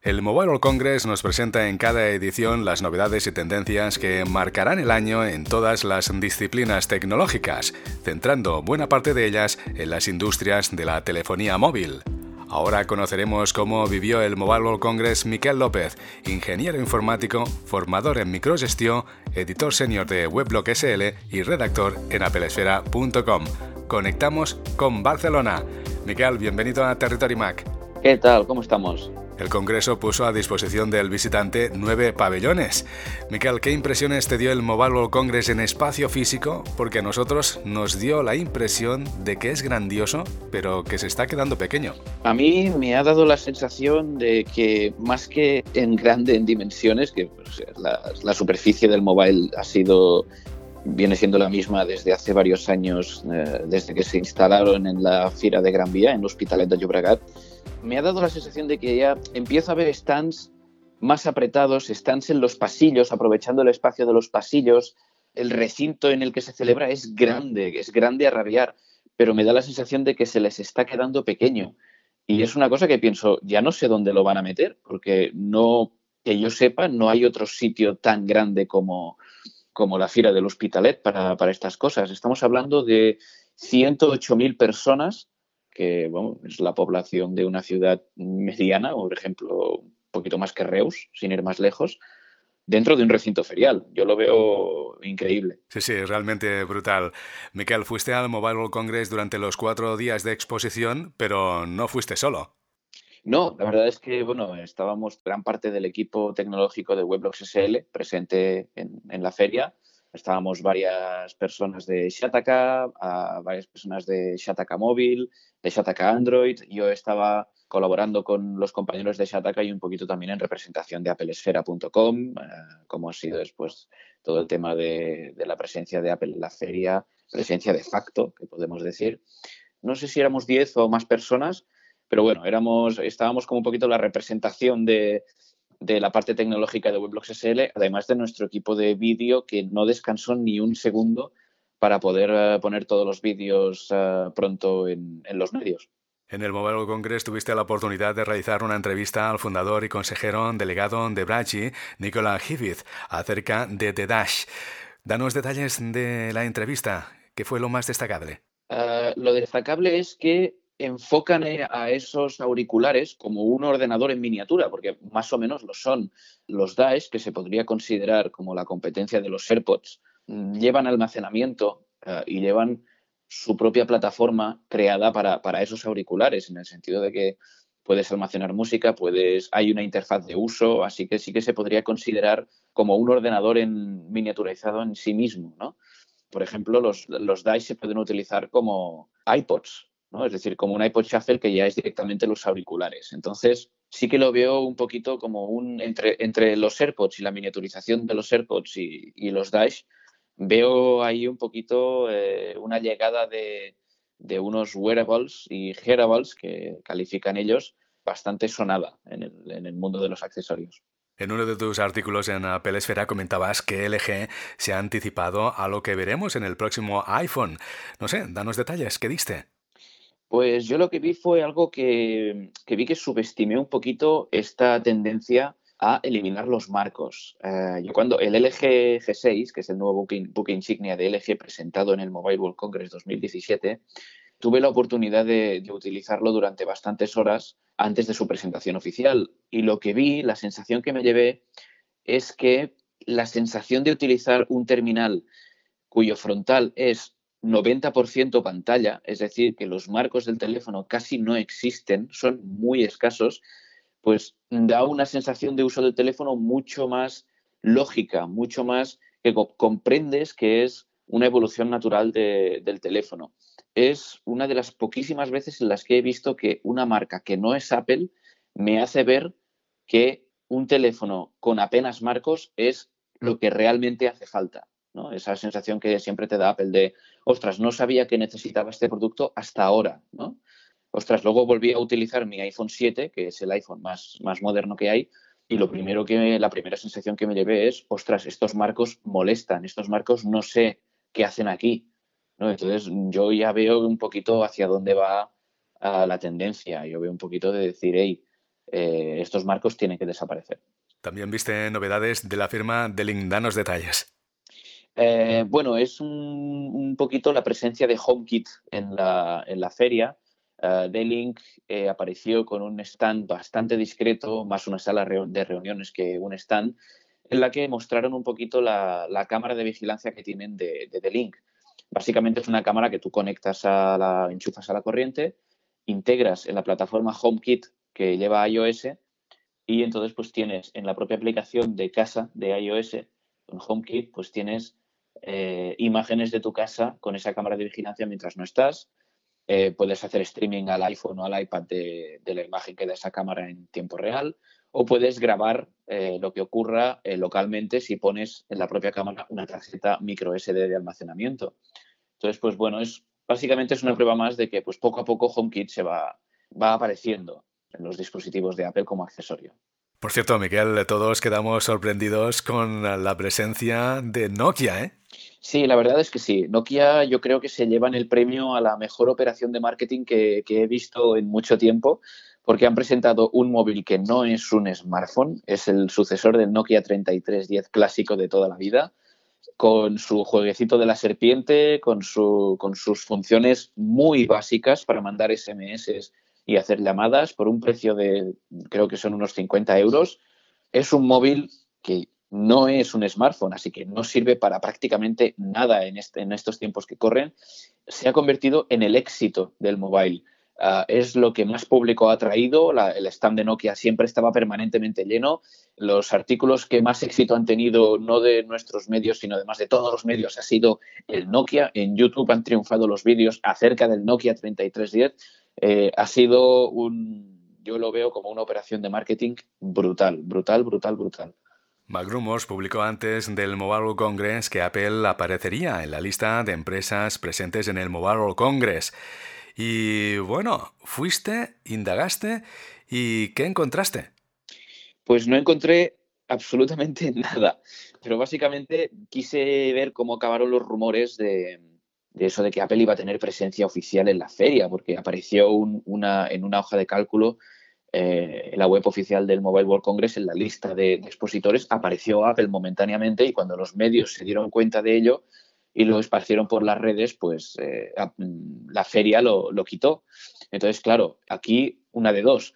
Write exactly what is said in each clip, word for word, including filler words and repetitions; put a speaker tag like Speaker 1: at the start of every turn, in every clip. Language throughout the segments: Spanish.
Speaker 1: El Mobile World Congress nos presenta en cada edición las novedades y tendencias que marcarán el año en todas las disciplinas tecnológicas, centrando buena parte de ellas en las industrias de la telefonía móvil. Ahora conoceremos cómo vivió el Mobile World Congress Miquel López, ingeniero informático, formador en microgestión, editor senior de Weblog S L y redactor en apelesfera punto com. Conectamos con Barcelona. Miquel, bienvenido a Territory Mac.
Speaker 2: ¿Qué tal? ¿Cómo estamos?
Speaker 1: El Congreso puso a disposición del visitante nueve pabellones. Miquel, ¿qué impresiones te dio el Mobile World Congress en espacio físico? Porque a nosotros nos dio la impresión de que es grandioso, pero que se está quedando pequeño.
Speaker 2: A mí me ha dado la sensación de que más que en grande en dimensiones, que pues, la, la superficie del mobile ha sido... viene siendo la misma desde hace varios años, eh, desde que se instalaron en la Fira de Gran Vía, en l'Hospitalet de Llobregat. Me ha dado la sensación de que ya empiezo a ver stands más apretados, stands en los pasillos, aprovechando el espacio de los pasillos. El recinto en el que se celebra es grande, es grande a rabiar, pero me da la sensación de que se les está quedando pequeño. Y es una cosa que pienso, ya no sé dónde lo van a meter, porque no, que yo sepa, no hay otro sitio tan grande como... como la Fira del Hospitalet para, para estas cosas. Estamos hablando de ciento ocho mil personas, que bueno, es la población de una ciudad mediana, o por ejemplo, un poquito más que Reus, sin ir más lejos, dentro de un recinto ferial. Yo lo veo increíble.
Speaker 1: Sí, sí, realmente brutal. Miquel, fuiste al Mobile World Congress durante los cuatro días de exposición, pero no fuiste solo.
Speaker 2: No, la verdad es que bueno, estábamos gran parte del equipo tecnológico de Weblog S L presente en, en la feria. Estábamos varias personas de Shataka, a varias personas de Shataka Móvil, de Shataka Android. Yo estaba colaborando con los compañeros de Shataka y un poquito también en representación de apelesfera punto com, eh, como ha sido después todo el tema de, de la presencia de Apple en la feria, presencia de facto, que podemos decir. No sé si éramos diez o más personas, pero bueno, éramos, estábamos como un poquito la representación de, de la parte tecnológica de Weblog S L, además de nuestro equipo de vídeo que no descansó ni un segundo para poder uh, poner todos los vídeos uh, pronto en, en los medios.
Speaker 1: En el Mobile World Congress tuviste la oportunidad de realizar una entrevista al fundador y consejero delegado de Bragi, Nicola Hivith, acerca de The Dash. Danos detalles de la entrevista. ¿Qué fue lo más destacable?
Speaker 2: Uh, lo destacable es que enfocan a esos auriculares como un ordenador en miniatura, porque más o menos lo son. Los Dash, que se podría considerar como la competencia de los AirPods, llevan almacenamiento uh, y llevan su propia plataforma creada para, para esos auriculares, en el sentido de que puedes almacenar música, puedes, hay una interfaz de uso, así que sí que se podría considerar como un ordenador en, miniaturizado en sí mismo, ¿no? Por ejemplo, los, los Dash se pueden utilizar como iPods, ¿no? Es decir, como un iPod Shuffle que ya es directamente los auriculares. Entonces, sí que lo veo un poquito como un... Entre, entre los AirPods y la miniaturización de los AirPods y, y los Dash, veo ahí un poquito eh, una llegada de, de unos wearables y hearables, que califican ellos, bastante sonada en el, en el mundo de los accesorios.
Speaker 1: En uno de tus artículos en Apelesfera comentabas que L G se ha anticipado a lo que veremos en el próximo iPhone. No sé, danos detalles, ¿qué diste?
Speaker 2: Pues yo lo que vi fue algo que, que vi que subestimé un poquito esta tendencia a eliminar los marcos. Uh, yo cuando el L G G seis, que es el nuevo buque, buque insignia de L G presentado en el Mobile World Congress dos mil diecisiete, tuve la oportunidad de, de utilizarlo durante bastantes horas antes de su presentación oficial. Y lo que vi, la sensación que me llevé, es que la sensación de utilizar un terminal cuyo frontal es noventa por ciento pantalla, es decir, que los marcos del teléfono casi no existen, son muy escasos, pues da una sensación de uso del teléfono mucho más lógica, mucho más que co- comprendes que es una evolución natural de, del teléfono. Es una de las poquísimas veces en las que he visto que una marca que no es Apple me hace ver que un teléfono con apenas marcos es lo que realmente hace falta, ¿no? Esa sensación que siempre te da Apple de, ostras, no sabía que necesitaba este producto hasta ahora, ¿no? Ostras, luego volví a utilizar mi iPhone siete, que es el iPhone más, más moderno que hay, y lo primero que, la primera sensación que me llevé es, ostras, estos marcos molestan, estos marcos no sé qué hacen aquí, ¿no? Entonces yo ya veo un poquito hacia dónde va uh, la tendencia, yo veo un poquito de decir, hey, eh, estos marcos tienen que desaparecer.
Speaker 1: También viste novedades de la firma D-Link. Danos detalles.
Speaker 2: Eh, bueno, es un, un poquito la presencia de HomeKit en la, en la feria. Uh, D-Link eh, apareció con un stand bastante discreto, más una sala de reuniones que un stand, en la que mostraron un poquito la, la cámara de vigilancia que tienen de, de D-Link. Básicamente es una cámara que tú conectas a la, enchufas a la corriente, integras en la plataforma HomeKit que lleva iOS y entonces pues tienes en la propia aplicación de casa de iOS, con HomeKit, pues tienes eh, imágenes de tu casa con esa cámara de vigilancia mientras no estás. Eh, puedes hacer streaming al iPhone o al iPad de, de la imagen que da esa cámara en tiempo real, o puedes grabar eh, lo que ocurra eh, localmente si pones en la propia cámara una tarjeta micro ese de de almacenamiento. Entonces, pues bueno, es básicamente es una prueba más de que pues poco a poco HomeKit se va, va apareciendo en los dispositivos de Apple como accesorio.
Speaker 1: Por cierto, Miquel, todos quedamos sorprendidos con la presencia de Nokia, ¿eh?
Speaker 2: Sí, la verdad es que sí. Nokia yo creo que se llevan el premio a la mejor operación de marketing que, que he visto en mucho tiempo, porque han presentado un móvil que no es un smartphone, es el sucesor del Nokia treinta y tres diez clásico de toda la vida, con su jueguecito de la serpiente, con, su, con sus funciones muy básicas para mandar ese eme ese y hacer llamadas por un precio de, creo que son unos cincuenta euros. Es un móvil que no es un smartphone, así que no sirve para prácticamente nada en, este, en estos tiempos que corren. Se ha convertido en el éxito del mobile. Uh, es lo que más público ha traído. La, el stand de Nokia siempre estaba permanentemente lleno. Los artículos que más éxito han tenido, no de nuestros medios, sino además de todos los medios, ha sido el Nokia. En YouTube han triunfado los vídeos acerca del Nokia treinta y tres diez. Eh, ha sido un, yo lo veo como una operación de marketing brutal, brutal, brutal, brutal.
Speaker 1: MacRumors publicó antes del Mobile World Congress que Apple aparecería en la lista de empresas presentes en el Mobile World Congress. Y bueno, fuiste, indagaste y ¿qué encontraste?
Speaker 2: Pues no encontré absolutamente nada, pero básicamente quise ver cómo acabaron los rumores de, de eso de que Apple iba a tener presencia oficial en la feria, porque apareció un, una, en una hoja de cálculo eh, en la web oficial del Mobile World Congress, en la lista de, de expositores, apareció Apple momentáneamente y cuando los medios se dieron cuenta de ello y lo esparcieron por las redes, pues eh, la feria lo, lo quitó. Entonces, claro, aquí una de dos.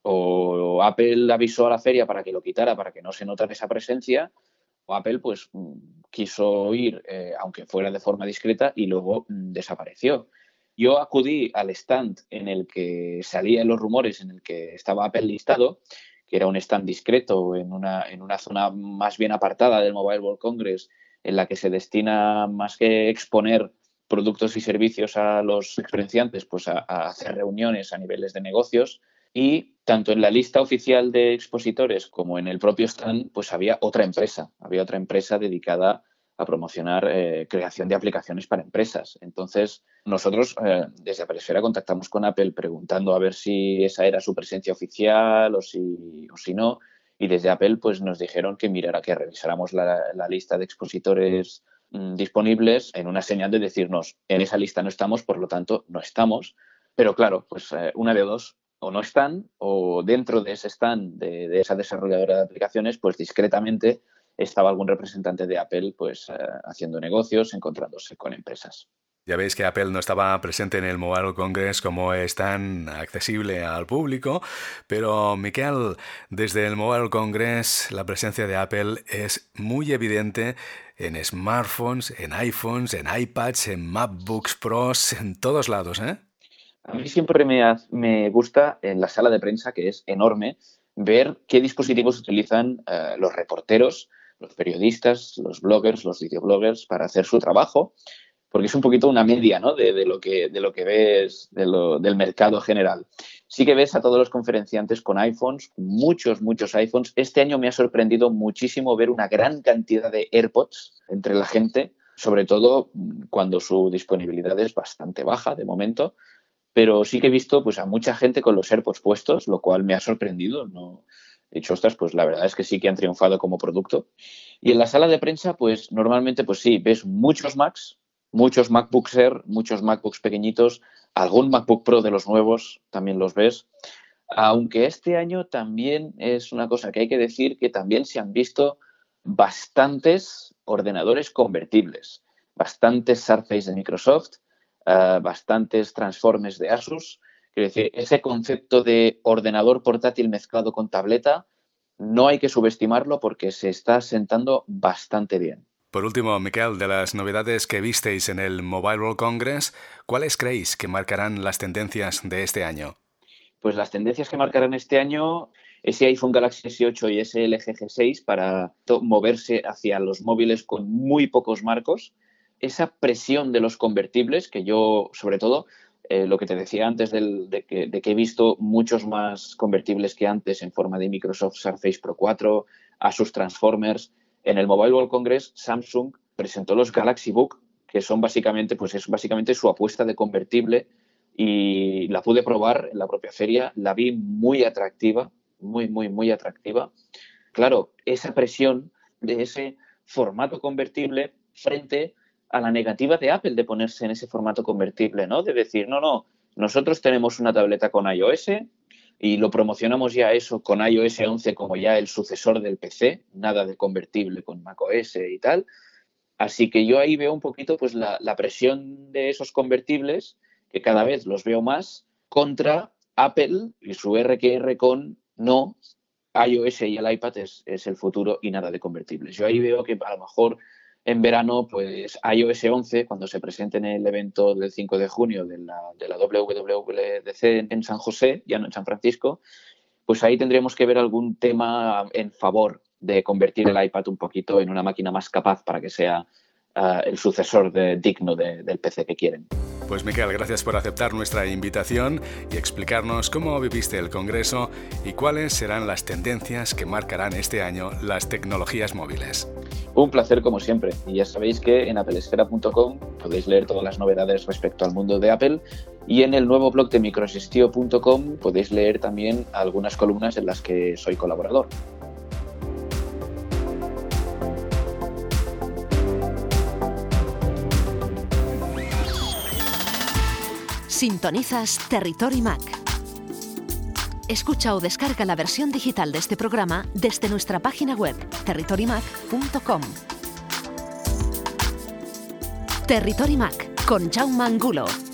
Speaker 2: O Apple avisó a la feria para que lo quitara, para que no se notara esa presencia, o Apple pues quiso ir, eh, aunque fuera de forma discreta, y luego mm, desapareció. Yo acudí al stand en el que salían los rumores, en el que estaba Apple listado, que era un stand discreto en una, en una zona más bien apartada del Mobile World Congress, en la que se destina más que exponer productos y servicios a los experienciantes, pues a, a hacer reuniones a niveles de negocios. Y tanto en la lista oficial de expositores como en el propio stand, pues había otra empresa, había otra empresa dedicada a promocionar eh, creación de aplicaciones para empresas. Entonces, nosotros eh, desde Apple Esfera contactamos con Apple preguntando a ver si esa era su presencia oficial o si, o si no. Y desde Apple pues nos dijeron que mirara, que revisáramos la, la lista de expositores mmm, disponibles en una señal de decirnos, en esa lista no estamos, por lo tanto, no estamos. Pero claro, pues eh, una de dos, o no están, o dentro de ese stand de, de esa desarrolladora de aplicaciones, pues discretamente estaba algún representante de Apple pues eh, haciendo negocios, encontrándose con empresas.
Speaker 1: Ya veis que Apple no estaba presente en el Mobile World Congress como es tan accesible al público, pero Miquel, desde el Mobile World Congress la presencia de Apple es muy evidente en smartphones, en iPhones, en iPads, en MacBooks Pros, en todos lados, ¿eh?
Speaker 2: A mí siempre me, me gusta en la sala de prensa, que es enorme, ver qué dispositivos utilizan eh, los reporteros, los periodistas, los bloggers, los videobloggers para hacer su trabajo, porque es un poquito una media, ¿no? de, de, lo que, de lo que ves de lo, del mercado general. Sí que ves a todos los conferenciantes con iPhones, muchos, muchos iPhones. Este año me ha sorprendido muchísimo ver una gran cantidad de AirPods entre la gente, sobre todo cuando su disponibilidad es bastante baja de momento. Pero sí que he visto pues, a mucha gente con los AirPods puestos, lo cual me ha sorprendido. No he dicho, ostras, pues la verdad es que sí que han triunfado como producto. Y en la sala de prensa, pues normalmente, pues sí, ves muchos Macs, muchos MacBooks Air, muchos MacBooks pequeñitos, algún MacBook Pro de los nuevos también los ves. Aunque este año también es una cosa que hay que decir, que también se han visto bastantes ordenadores convertibles, bastantes Surface de Microsoft, uh, bastantes Transformers de Asus. Quiero decir, ese concepto de ordenador portátil mezclado con tableta no hay que subestimarlo porque se está sentando bastante bien.
Speaker 1: Por último, Miquel, de las novedades que visteis en el Mobile World Congress, ¿cuáles creéis que marcarán las tendencias de este año?
Speaker 2: Pues las tendencias que marcarán este año, ese iPhone Galaxy ese ocho y ese L G G seis para moverse hacia los móviles con muy pocos marcos, esa presión de los convertibles, que yo, sobre todo, eh, lo que te decía antes del, de, que, de que he visto muchos más convertibles que antes en forma de Microsoft Surface Pro cuatro, Asus Transformers. En el Mobile World Congress, Samsung presentó los Galaxy Book, que son básicamente, pues es básicamente su apuesta de convertible, y la pude probar en la propia feria, la vi muy atractiva, muy, muy, muy atractiva. Claro, esa presión de ese formato convertible frente a la negativa de Apple de ponerse en ese formato convertible, ¿no? De decir, no, no, nosotros tenemos una tableta con iOS y lo promocionamos ya eso con iOS once como ya el sucesor del P C, nada de convertible con macOS y tal. Así que yo ahí veo un poquito pues la, la presión de esos convertibles, que cada vez los veo más, contra Apple y su R Q R con no, iOS y el iPad es, es el futuro y nada de convertibles. Yo ahí veo que a lo mejor en verano, pues iOS once, cuando se presente en el evento del cinco de junio de la, de la W W D C en San José, ya no en San Francisco, pues ahí tendremos que ver algún tema en favor de convertir el iPad un poquito en una máquina más capaz para que sea uh, el sucesor de, digno de, del P C que quieren.
Speaker 1: Pues Miquel, gracias por aceptar nuestra invitación y explicarnos cómo viviste el Congreso y cuáles serán las tendencias que marcarán este año las tecnologías móviles.
Speaker 2: Un placer como siempre, y ya sabéis que en apple esfera punto com podéis leer todas las novedades respecto al mundo de Apple, y en el nuevo blog de microsistio punto com podéis leer también algunas columnas en las que soy colaborador.
Speaker 3: Sintonizas Territory Mac. Escucha o descarga la versión digital de este programa desde nuestra página web territory mac punto com. Territory Mac con Jaume Angulo.